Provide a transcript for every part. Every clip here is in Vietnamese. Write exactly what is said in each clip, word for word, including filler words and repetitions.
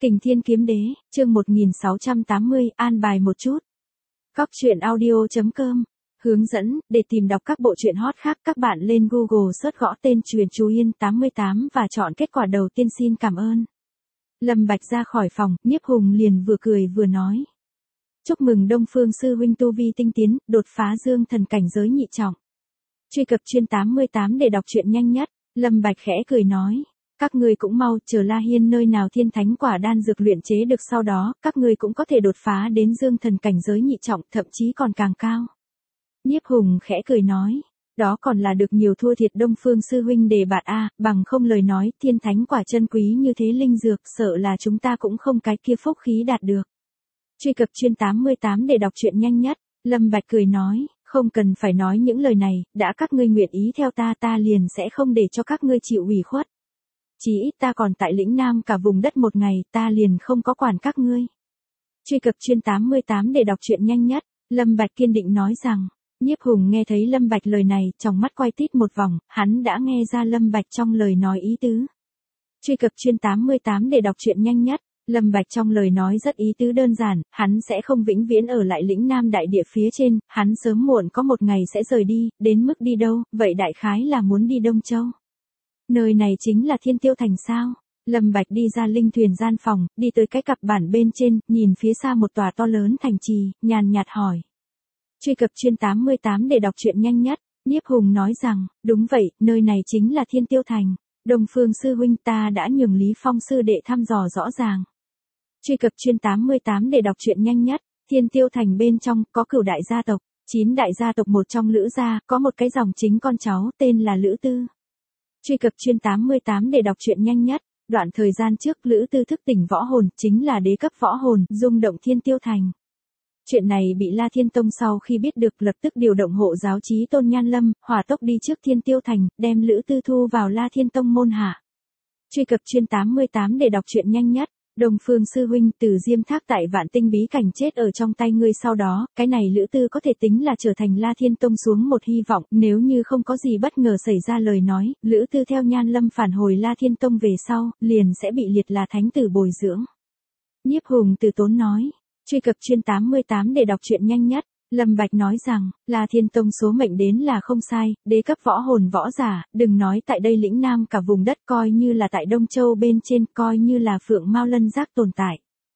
Kình Thiên Kiếm Đế, chương một nghìn sáu trăm tám mươi, an bài một chút. Góc truyện audio chấm com. Hướng dẫn, để tìm đọc các bộ truyện hot khác các bạn lên Google search gõ tên Truyện Chú Yên tám mươi tám và chọn kết quả đầu tiên xin cảm ơn. Lâm Bạch ra khỏi phòng, Nhiếp Hùng liền vừa cười vừa nói. Chúc mừng Đông Phương sư huynh tu vi tinh tiến, đột phá dương thần cảnh giới nhị trọng. Truy cập chuyên tám mươi tám để đọc truyện nhanh nhất, Lâm Bạch khẽ cười nói. Các ngươi cũng mau chờ La Hiên nơi nào thiên thánh quả đan dược luyện chế được sau đó, các ngươi cũng có thể đột phá đến dương thần cảnh giới nhị trọng, thậm chí còn càng cao. Nhiếp Hùng khẽ cười nói, đó còn là được nhiều thua thiệt Đông Phương sư huynh đề bạt a, bằng không lời nói thiên thánh quả chân quý như thế linh dược, sợ là chúng ta cũng không cái kia phúc khí đạt được. Truy cập chuyên tám mươi tám để đọc truyện nhanh nhất, Lâm Bạch cười nói, không cần phải nói những lời này, đã các ngươi nguyện ý theo ta ta liền sẽ không để cho các ngươi chịu ủy khuất. Chỉ ít ta còn tại lĩnh Nam cả vùng đất một ngày, ta liền không có quản các ngươi. Truy cập chuyên tám mươi tám để đọc truyện nhanh nhất, Lâm Bạch kiên định nói rằng. Nhiếp Hùng nghe thấy Lâm Bạch lời này, trong mắt quay tít một vòng, hắn đã nghe ra Lâm Bạch trong lời nói ý tứ. Truy cập chuyên tám mươi tám để đọc truyện nhanh nhất, Lâm Bạch trong lời nói rất ý tứ đơn giản, hắn sẽ không vĩnh viễn ở lại lĩnh Nam đại địa phía trên, hắn sớm muộn có một ngày sẽ rời đi, đến mức đi đâu, vậy đại khái là muốn đi Đông Châu. Nơi này chính là Thiên Tiêu Thành sao? Lâm Bạch đi ra linh thuyền gian phòng, đi tới cái cặp bản bên trên, nhìn phía xa một tòa to lớn thành trì, nhàn nhạt hỏi. Truy cập chuyên tám mươi tám để đọc truyện nhanh nhất, Nhiếp Hùng nói rằng, đúng vậy, nơi này chính là Thiên Tiêu Thành. Đông Phương sư huynh ta đã nhường Lý Phong sư đệ thăm dò rõ ràng. Truy cập chuyên tám mươi tám để đọc truyện nhanh nhất, Thiên Tiêu Thành bên trong có cửu đại gia tộc, chín đại gia tộc một trong Lữ gia, có một cái dòng chính con cháu tên là Lữ Tư. Truy cập chuyên tám mươi tám để đọc truyện nhanh nhất, đoạn thời gian trước Lữ Tư thức tỉnh võ hồn, chính là đế cấp võ hồn, rung động Thiên Tiêu Thành. Chuyện này bị La Thiên Tông sau khi biết được lập tức điều động hộ giáo chí Tôn Nhan Lâm, hỏa tốc đi trước Thiên Tiêu Thành, đem Lữ Tư thu vào La Thiên Tông môn hạ. Truy cập chuyên tám mươi tám để đọc truyện nhanh nhất, Đông Phương sư huynh từ Diêm Thác tại Vạn Tinh bí cảnh chết ở trong tay ngươi sau đó, cái này Lữ Tư có thể tính là trở thành La Thiên Tông xuống một hy vọng, nếu như không có gì bất ngờ xảy ra lời nói, Lữ Tư theo Nhan Lâm phản hồi La Thiên Tông về sau, liền sẽ bị liệt là thánh tử bồi dưỡng. Nhiếp Hùng từ tốn nói. Truy cập chuyên tám mươi tám để đọc truyện nhanh nhất, Lâm Bạch nói rằng, La Thiên Tông số mệnh đến là không sai, đế cấp võ hồn võ giả, đừng nói tại đây lĩnh Nam cả vùng đất coi như là tại Đông Châu bên trên, coi như là Phượng Mao Lân Giác tồn tại.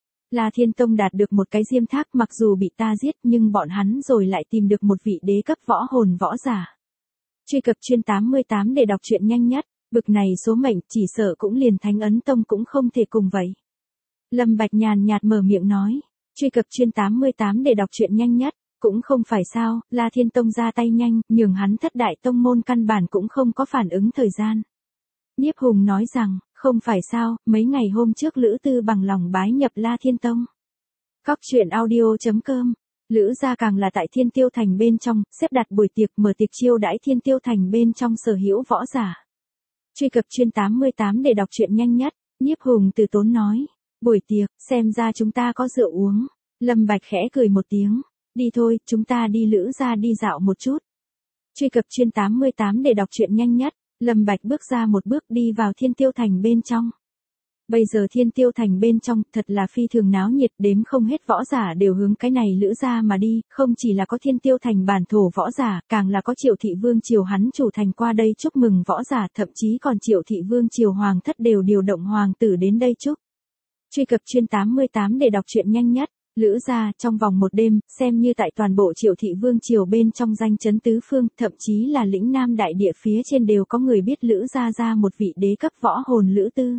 La Thiên Tông đạt được một cái Diêm Thác mặc dù bị ta giết nhưng bọn hắn rồi lại tìm được một vị đế cấp võ hồn võ giả. Truy cập chuyên tám mươi tám để đọc truyện nhanh nhất, bực này số mệnh chỉ sợ cũng liền Thánh Ấn Tông cũng không thể cùng vậy. Lâm Bạch nhàn nhạt mở miệng nói. Truy cập chuyên tám mươi tám để đọc truyện nhanh nhất, cũng không phải sao, La Thiên Tông ra tay nhanh, nhường hắn thất đại tông môn căn bản cũng không có phản ứng thời gian. Nhiếp Hùng nói rằng, không phải sao, mấy ngày hôm trước Lữ Tư bằng lòng bái nhập La Thiên Tông. Góc truyện audio chấm com, Lữ gia càng là tại Thiên Tiêu Thành bên trong, xếp đặt buổi tiệc mở tiệc chiêu đãi Thiên Tiêu Thành bên trong sở hữu võ giả. Truy cập chuyên tám mươi tám để đọc truyện nhanh nhất, Nhiếp Hùng từ tốn nói. Buổi tiệc, xem ra chúng ta có rượu uống. Lâm Bạch khẽ cười một tiếng. Đi thôi, chúng ta đi Lữ gia đi dạo một chút. Truy cập chuyên tám mươi tám để đọc truyện nhanh nhất, Lâm Bạch bước ra một bước đi vào Thiên Tiêu Thành bên trong. Bây giờ Thiên Tiêu Thành bên trong thật là phi thường náo nhiệt, đếm không hết võ giả đều hướng cái này Lữ gia mà đi, không chỉ là có Thiên Tiêu Thành bản thổ võ giả, càng là có Triệu Thị Vương triều hắn chủ thành qua đây chúc mừng võ giả, thậm chí còn Triệu Thị Vương triều hoàng thất đều điều động hoàng tử đến đây chúc. Truy cập chuyên tám mươi tám để đọc truyện nhanh nhất, Lữ gia trong vòng một đêm, xem như tại toàn bộ Triệu Thị Vương triều bên trong danh chấn tứ phương, thậm chí là lĩnh Nam đại địa phía trên đều có người biết Lữ gia ra một vị đế cấp võ hồn Lữ Tư.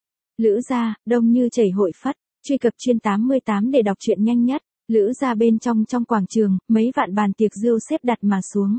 Lữ gia, đông như chảy hội phất, truy cập chuyên tám mươi tám để đọc truyện nhanh nhất, Lữ gia bên trong trong quảng trường, mấy vạn bàn tiệc rượu xếp đặt mà xuống.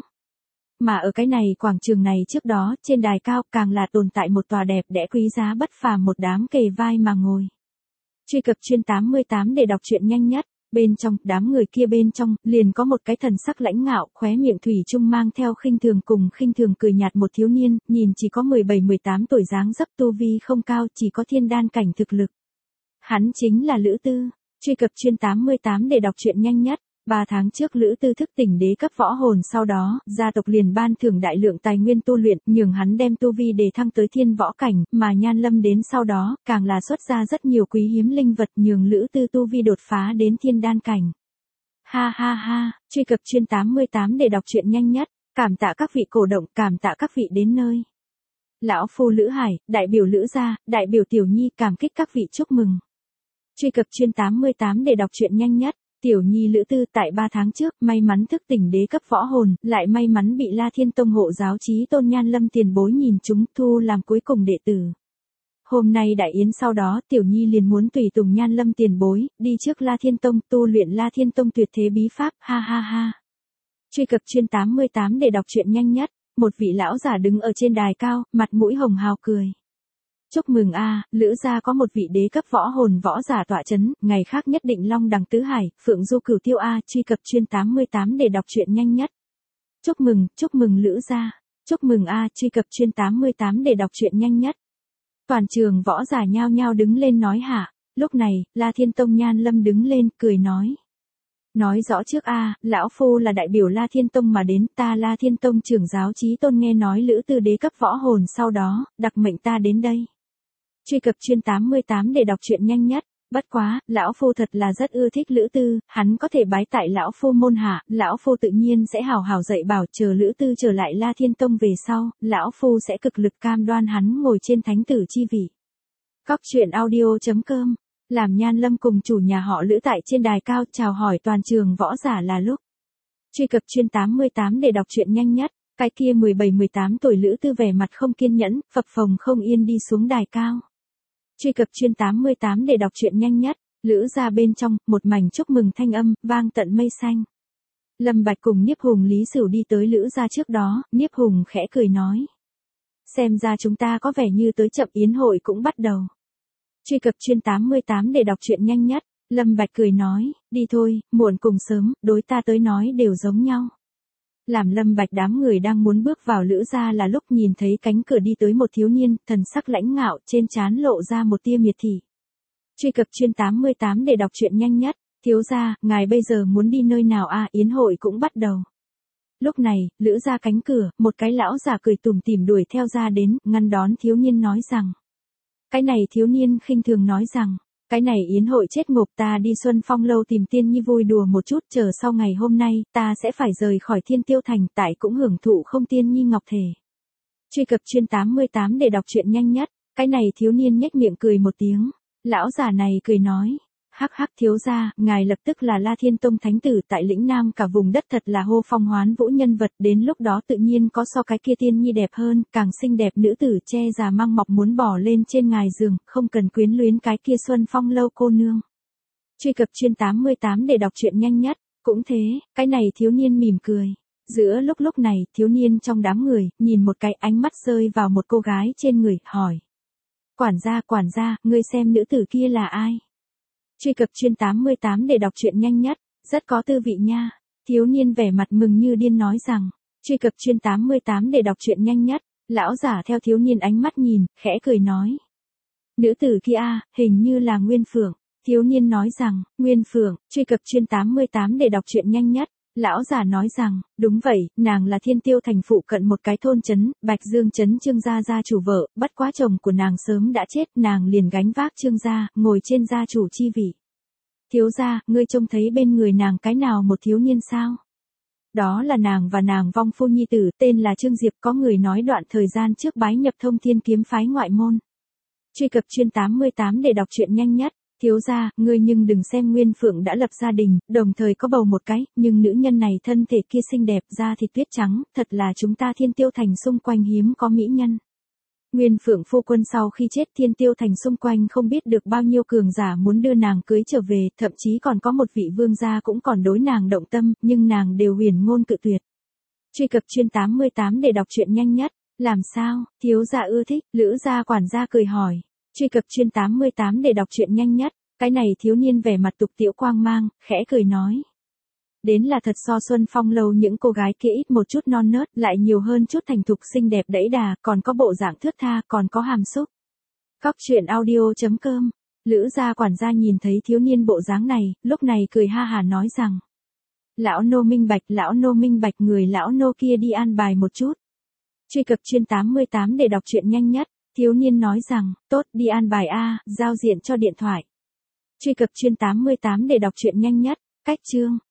Mà ở cái này quảng trường này trước đó, trên đài cao càng là tồn tại một tòa đẹp đẽ quý giá bất phàm một đám kề vai mà ngồi. Truy cập chuyên tám mươi tám để đọc truyện nhanh nhất, bên trong, đám người kia bên trong, liền có một cái thần sắc lãnh ngạo, khóe miệng thủy chung mang theo khinh thường cùng khinh thường cười nhạt một thiếu niên, nhìn chỉ có mười bảy mười tám tuổi dáng dấp tu vi không cao, chỉ có thiên đan cảnh thực lực. Hắn chính là Lữ Tư. Truy cập chuyên tám mươi tám để đọc truyện nhanh nhất, Ba tháng trước Lữ Tư thức tỉnh đế cấp võ hồn, sau đó, gia tộc liền ban thưởng đại lượng tài nguyên tu luyện, nhường hắn đem tu vi đề thăng tới thiên võ cảnh, mà Nhan Lâm đến sau đó, càng là xuất ra rất nhiều quý hiếm linh vật nhường Lữ Tư tu vi đột phá đến thiên đan cảnh. Ha ha ha, truy cập chuyên tám mươi tám để đọc truyện nhanh nhất, cảm tạ các vị cổ động, cảm tạ các vị đến nơi. Lão phu Lữ Hải, đại biểu Lữ gia, đại biểu Tiểu Nhi cảm kích các vị chúc mừng. Truy cập chuyên tám mươi tám để đọc truyện nhanh nhất. Tiểu Nhi Lữ Tư tại ba tháng trước, may mắn thức tỉnh đế cấp võ hồn, lại may mắn bị La Thiên Tông hộ giáo chí tôn Nhan Lâm tiền bối nhìn chúng thu làm cuối cùng đệ tử. Hôm nay đại yến sau đó, Tiểu Nhi liền muốn tùy tùng Nhan Lâm tiền bối, đi trước La Thiên Tông tu luyện La Thiên Tông tuyệt thế bí pháp, ha ha ha. Truy cập chuyên tám mươi tám để đọc truyện nhanh nhất, một vị lão giả đứng ở trên đài cao, mặt mũi hồng hào cười. Chúc mừng a, Lữ gia có một vị đế cấp võ hồn võ giả tọa chấn, ngày khác nhất định long đằng tứ hải, phượng du cửu tiêu a, truy cập chuyên tám mươi tám để đọc truyện nhanh nhất. Chúc mừng, chúc mừng Lữ gia. Chúc mừng a, truy cập chuyên tám mươi tám để đọc truyện nhanh nhất. Toàn trường võ giả nhao nhao đứng lên nói hạ, lúc này, La Thiên Tông Nhan Lâm đứng lên, cười nói. Nói rõ trước a, lão phu là đại biểu La Thiên Tông mà đến, ta La Thiên Tông trưởng giáo chí tôn nghe nói Lữ Tư đế cấp võ hồn, sau đó, đặc mệnh ta đến đây. Truy cập chuyên tám mươi tám để đọc truyện nhanh nhất, bất quá, lão phu thật là rất ưa thích Lữ Tư, hắn có thể bái tại lão phu môn hạ, lão phu tự nhiên sẽ hào hào dạy bảo, chờ Lữ Tư trở lại La Thiên Tông về sau, lão phu sẽ cực lực cam đoan hắn ngồi trên thánh tử chi vị. Cóc truyện audio chấm com, làm Nhan Lâm cùng chủ nhà họ Lữ tại trên đài cao chào hỏi toàn trường võ giả là lúc. Truy cập chuyên tám mươi tám để đọc truyện nhanh nhất, cái kia mười bảy mười tám tuổi Lữ Tư vẻ mặt không kiên nhẫn, phập phồng không yên đi xuống đài cao. Truy cập chuyên tám mươi tám để đọc truyện nhanh nhất, Lữ gia bên trong, một mảnh chúc mừng thanh âm, vang tận mây xanh. Lâm Bạch cùng Niếp Hùng Lý Sửu đi tới Lữ gia trước đó, Niếp Hùng khẽ cười nói. Xem ra chúng ta có vẻ như tới chậm, yến hội cũng bắt đầu. Truy cập chuyên tám mươi tám để đọc truyện nhanh nhất, Lâm Bạch cười nói, đi thôi, muộn cùng sớm, đối ta tới nói đều giống nhau. Làm Lâm Bạch đám người đang muốn bước vào Lữ gia là lúc nhìn thấy cánh cửa đi tới một thiếu niên, thần sắc lãnh ngạo, trên trán lộ ra một tia miệt thị. Truy cập chuyên tám mươi tám để đọc truyện nhanh nhất, thiếu gia, ngài bây giờ muốn đi nơi nào a, à, yến hội cũng bắt đầu. Lúc này, Lữ gia cánh cửa, một cái lão già cười tủm tỉm đuổi theo ra đến, ngăn đón thiếu niên nói rằng. Cái này thiếu niên khinh thường nói rằng. Cái này yến hội chết ngộp, ta đi Xuân Phong lâu tìm Tiên Nhi vui đùa một chút, chờ sau ngày hôm nay, ta sẽ phải rời khỏi Thiên Tiêu Thành, tại cũng hưởng thụ không Tiên Nhi ngọc thể. Truy cập chuyên tám mươi tám để đọc truyện nhanh nhất, cái này thiếu niên nhếch miệng cười một tiếng, lão già này cười nói, hắc hắc thiếu gia, ngài lập tức là La Thiên Tông thánh tử tại lĩnh Nam, cả vùng đất thật là hô phong hoán vũ nhân vật, đến lúc đó tự nhiên có so cái kia Tiên Nhi đẹp hơn, càng xinh đẹp nữ tử che già mang mọc muốn bỏ lên trên ngài giường, không cần quyến luyến cái kia Xuân Phong lâu cô nương. Truy cập chuyên tám mươi tám để đọc truyện nhanh nhất, cũng thế, cái này thiếu niên mỉm cười. Giữa lúc lúc này, thiếu niên trong đám người, nhìn một cái ánh mắt rơi vào một cô gái trên người, hỏi. Quản gia, quản gia, ngươi xem nữ tử kia là ai? Truy cập chuyên tám mươi tám để đọc truyện nhanh nhất, rất có tư vị nha. Thiếu niên vẻ mặt mừng như điên nói rằng, truy cập chuyên tám mươi tám để đọc truyện nhanh nhất, lão giả theo thiếu niên ánh mắt nhìn, khẽ cười nói. Nữ tử kia, hình như là Nguyên Phượng. Thiếu niên nói rằng, Nguyên Phượng, truy cập chuyên tám mươi tám để đọc truyện nhanh nhất. Lão giả nói rằng, đúng vậy, nàng là Thiên Tiêu Thành phụ cận một cái thôn trấn, Bạch Dương trấn Trương gia gia chủ vợ, bất quá chồng của nàng sớm đã chết, nàng liền gánh vác Trương gia, ngồi trên gia chủ chi vị. Thiếu gia, ngươi trông thấy bên người nàng cái nào một thiếu niên sao? Đó là nàng và nàng vong phu nhi tử, tên là Trương Diệp, có người nói đoạn thời gian trước bái nhập Thông Thiên kiếm phái ngoại môn. Truy cập chuyên tám mươi tám để đọc truyện nhanh nhất. Thiếu gia, ngươi nhưng đừng xem Nguyên Phượng đã lập gia đình, đồng thời có bầu một cái, nhưng nữ nhân này thân thể kia xinh đẹp, da thịt tuyết trắng, thật là chúng ta Thiên Tiêu Thành xung quanh hiếm có mỹ nhân. Nguyên Phượng phu quân sau khi chết, Thiên Tiêu Thành xung quanh không biết được bao nhiêu cường giả muốn đưa nàng cưới trở về, thậm chí còn có một vị vương gia cũng còn đối nàng động tâm, nhưng nàng đều huyền ngôn cự tuyệt. Truy cập chuyên tám mươi tám để đọc truyện nhanh nhất, làm sao, thiếu gia ưa thích, Lữ gia quản gia cười hỏi. Truy cập chuyên tám mươi tám để đọc truyện nhanh nhất, cái này thiếu niên vẻ mặt tục tiễu quang mang, khẽ cười nói. Đến là thật so Xuân Phong lâu những cô gái kia ít một chút non nớt, lại nhiều hơn chút thành thục xinh đẹp đẫy đà, còn có bộ dạng thướt tha, còn có hàm xúc. Cóc truyện audio chấm com, Lữ gia quản gia nhìn thấy thiếu niên bộ dáng này, lúc này cười ha hà nói rằng. Lão nô minh bạch, lão nô minh bạch, người lão nô kia đi an bài một chút. Truy cập chuyên tám mươi tám để đọc truyện nhanh nhất, thiếu niên nói rằng, tốt đi an bài a, giao diện cho điện thoại. Truy cập chuyên tám mươi tám để đọc truyện nhanh nhất, cách chương.